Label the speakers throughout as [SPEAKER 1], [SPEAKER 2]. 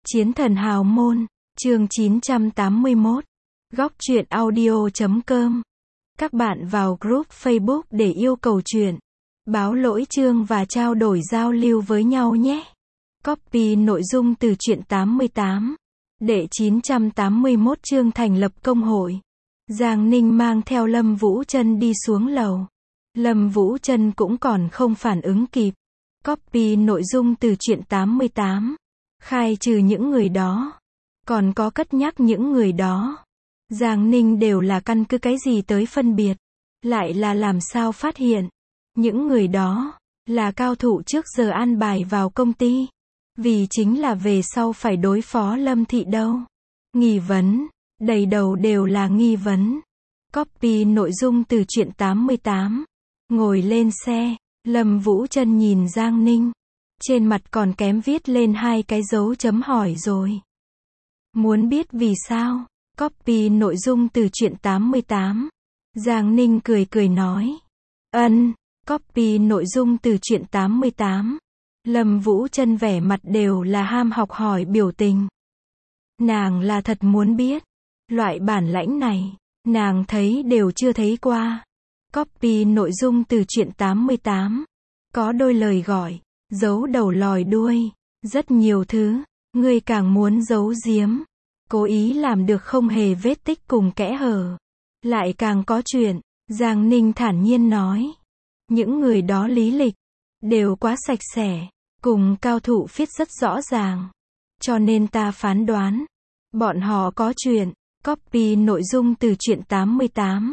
[SPEAKER 1] Chiến thần hào môn, chương 981. Góc truyện audio.com. Các bạn vào group Facebook để yêu cầu truyện, báo lỗi chương và trao đổi giao lưu với nhau nhé. Copy nội dung từ truyện 88. Đệ 981 chương thành lập công hội. Giang Ninh mang theo Lâm Vũ Trân đi xuống lầu. Lâm Vũ Trân cũng còn không phản ứng kịp. Copy nội dung từ truyện 88. Khai trừ những người đó, còn có cất nhắc những người đó. Giang Ninh đều là căn cứ cái gì tới phân biệt, lại là làm sao phát hiện. Những người đó, là cao thủ trước giờ an bài vào công ty. Vì chính là về sau phải đối phó Lâm Thị đâu. Nghi vấn, đầy đầu đều là nghi vấn. Copy nội dung từ truyện 88. Ngồi lên xe, Lâm Vũ Trân nhìn Giang Ninh. Trên mặt còn kém viết lên 2 cái dấu chấm hỏi rồi. Muốn biết vì sao? Copy nội dung từ truyện 88. Giang Ninh cười cười nói. Copy nội dung từ truyện 88. Lâm Vũ Trân vẻ mặt đều là ham học hỏi biểu tình. Nàng là thật muốn biết. Loại bản lãnh này, nàng thấy đều chưa thấy qua. Copy nội dung từ truyện 88. Có đôi lời gọi, giấu đầu lòi đuôi, rất nhiều thứ, ngươi càng muốn giấu giếm, cố ý làm được không hề vết tích cùng kẽ hở, lại càng có chuyện. Giang Ninh thản nhiên nói, những người đó lý lịch, đều quá sạch sẽ, cùng cao thủ viết rất rõ ràng, cho nên ta phán đoán, bọn họ có chuyện. Copy nội dung từ truyện 88.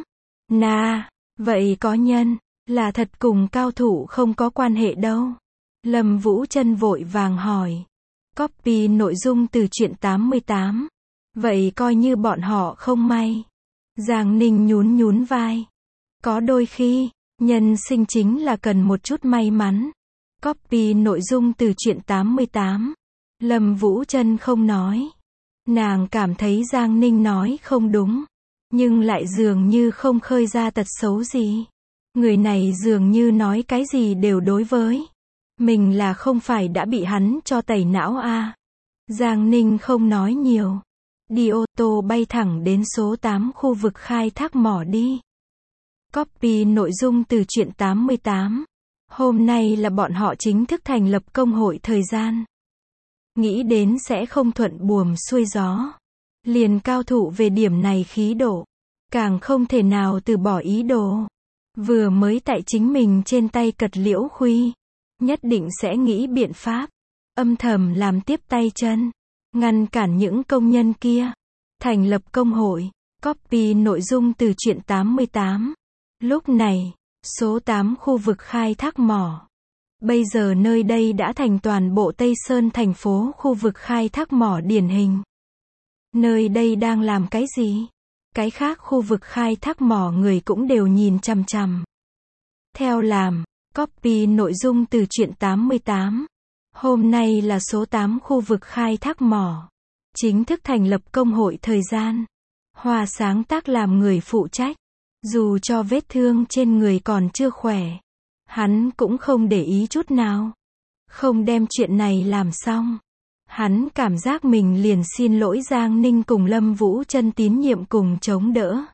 [SPEAKER 1] Vậy có nhân, là thật cùng cao thủ không có quan hệ đâu. Lâm Vũ Trân vội vàng hỏi. Copy nội dung từ truyện 88. Vậy coi như bọn họ không may. Giang Ninh nhún nhún vai. Có đôi khi, nhân sinh chính là cần một chút may mắn. Copy nội dung từ truyện 88. Lâm Vũ Trân không nói. Nàng cảm thấy Giang Ninh nói không đúng, nhưng lại dường như không khơi ra tật xấu gì. Người này dường như nói cái gì đều đối với mình, là không phải đã bị hắn cho tẩy não à. Giang Ninh không nói nhiều. Đi ô tô bay thẳng đến số 8 khu vực khai thác mỏ đi. Copy nội dung từ truyện 88. Hôm nay là bọn họ chính thức thành lập công hội thời gian. Nghĩ đến sẽ không thuận buồm xuôi gió. Liền cao thủ về điểm này khí độ. Càng không thể nào từ bỏ ý đồ. Vừa mới tại chính mình trên tay cật liễu khuy. Nhất định sẽ nghĩ biện pháp. Âm thầm làm tiếp tay chân. Ngăn cản những công nhân kia. Thành lập công hội. Copy nội dung từ truyện 88. Lúc này, số 8 khu vực khai thác mỏ. Bây giờ nơi đây đã thành toàn bộ Tây Sơn thành phố khu vực khai thác mỏ điển hình. Nơi đây đang làm cái gì? Cái khác khu vực khai thác mỏ người cũng đều nhìn chằm chằm. Theo làm, copy nội dung từ truyện 88. Hôm nay là số 8 khu vực khai thác mỏ. Chính thức thành lập công hội thời gian. Hoa sáng tác làm người phụ trách. Dù cho vết thương trên người còn chưa khỏe, hắn cũng không để ý chút nào. Không đem chuyện này làm xong. Hắn cảm giác mình liền xin lỗi Giang Ninh cùng Lâm Vũ Trân tín nhiệm cùng chống đỡ.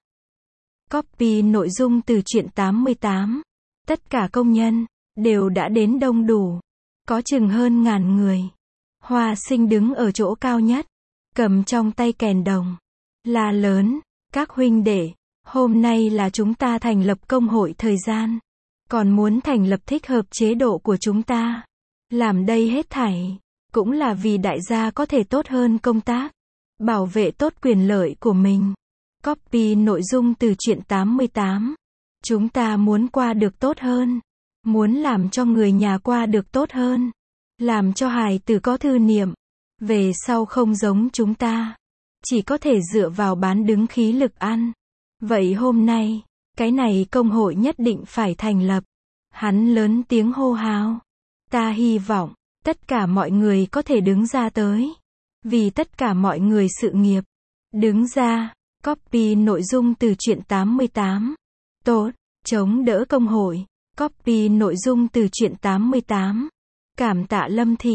[SPEAKER 1] Copy nội dung từ truyện 88. Tất cả công nhân, đều đã đến đông đủ. Có chừng hơn 1000 người. Hoa Sinh đứng ở chỗ cao nhất. Cầm trong tay kèn đồng. La lớn, các huynh đệ, hôm nay là chúng ta thành lập công hội thời gian. Còn muốn thành lập thích hợp chế độ của chúng ta. Làm đây hết thảy, cũng là vì đại gia có thể tốt hơn công tác. Bảo vệ tốt quyền lợi của mình. Copy nội dung từ truyện 88. Chúng ta muốn qua được tốt hơn. Muốn làm cho người nhà qua được tốt hơn. Làm cho hài tử có thư niệm. Về sau không giống chúng ta. Chỉ có thể dựa vào bán đứng khí lực ăn. Vậy hôm nay, cái này công hội nhất định phải thành lập. Hắn lớn tiếng hô hào. Ta hy vọng, tất cả mọi người có thể đứng ra tới. Vì tất cả mọi người sự nghiệp. Đứng ra. Copy nội dung từ truyện 88. Tốt, chống đỡ công hội. Copy nội dung từ truyện 88. Cảm tạ Lâm Thị.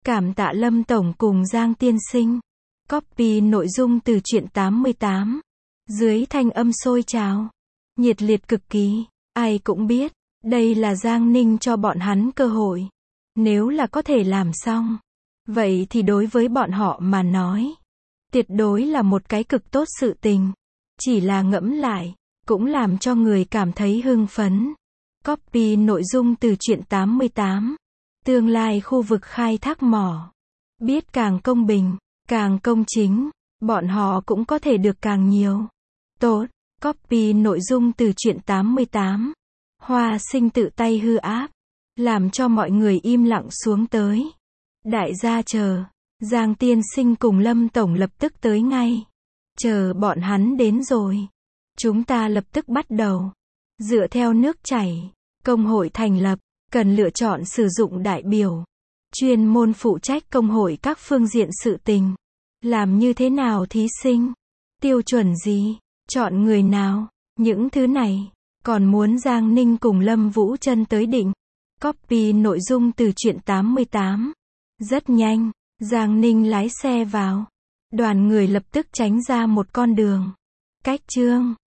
[SPEAKER 1] Cảm tạ Lâm Tổng cùng Giang Tiên Sinh. Copy nội dung từ truyện 88. Dưới thanh âm sôi trào, nhiệt liệt cực kỳ, ai cũng biết, đây là Giang Ninh cho bọn hắn cơ hội. Nếu là có thể làm xong, vậy thì đối với bọn họ mà nói, tuyệt đối là một cái cực tốt sự tình. Chỉ là ngẫm lại, cũng làm cho người cảm thấy hưng phấn. Copy nội dung từ truyện 88. Tương lai khu vực khai thác mỏ. Biết càng công bình, càng công chính, bọn họ cũng có thể được càng nhiều. Tốt, copy nội dung từ truyện 88. Hoa Sinh tự tay hư áp, làm cho mọi người im lặng xuống tới. Đại gia chờ, Giang Tiên Sinh cùng Lâm Tổng lập tức tới ngay. Chờ bọn hắn đến rồi, chúng ta lập tức bắt đầu. Dựa theo nước chảy, công hội thành lập, cần lựa chọn sử dụng đại biểu, chuyên môn phụ trách công hội các phương diện sự tình. Làm như thế nào thí sinh? Tiêu chuẩn gì? Chọn người nào? Những thứ này, còn muốn Giang Ninh cùng Lâm Vũ Trân tới định. Copy nội dung từ truyện 88. Rất nhanh, Giang Ninh lái xe vào. Đoàn người lập tức tránh ra một con đường. Cách chương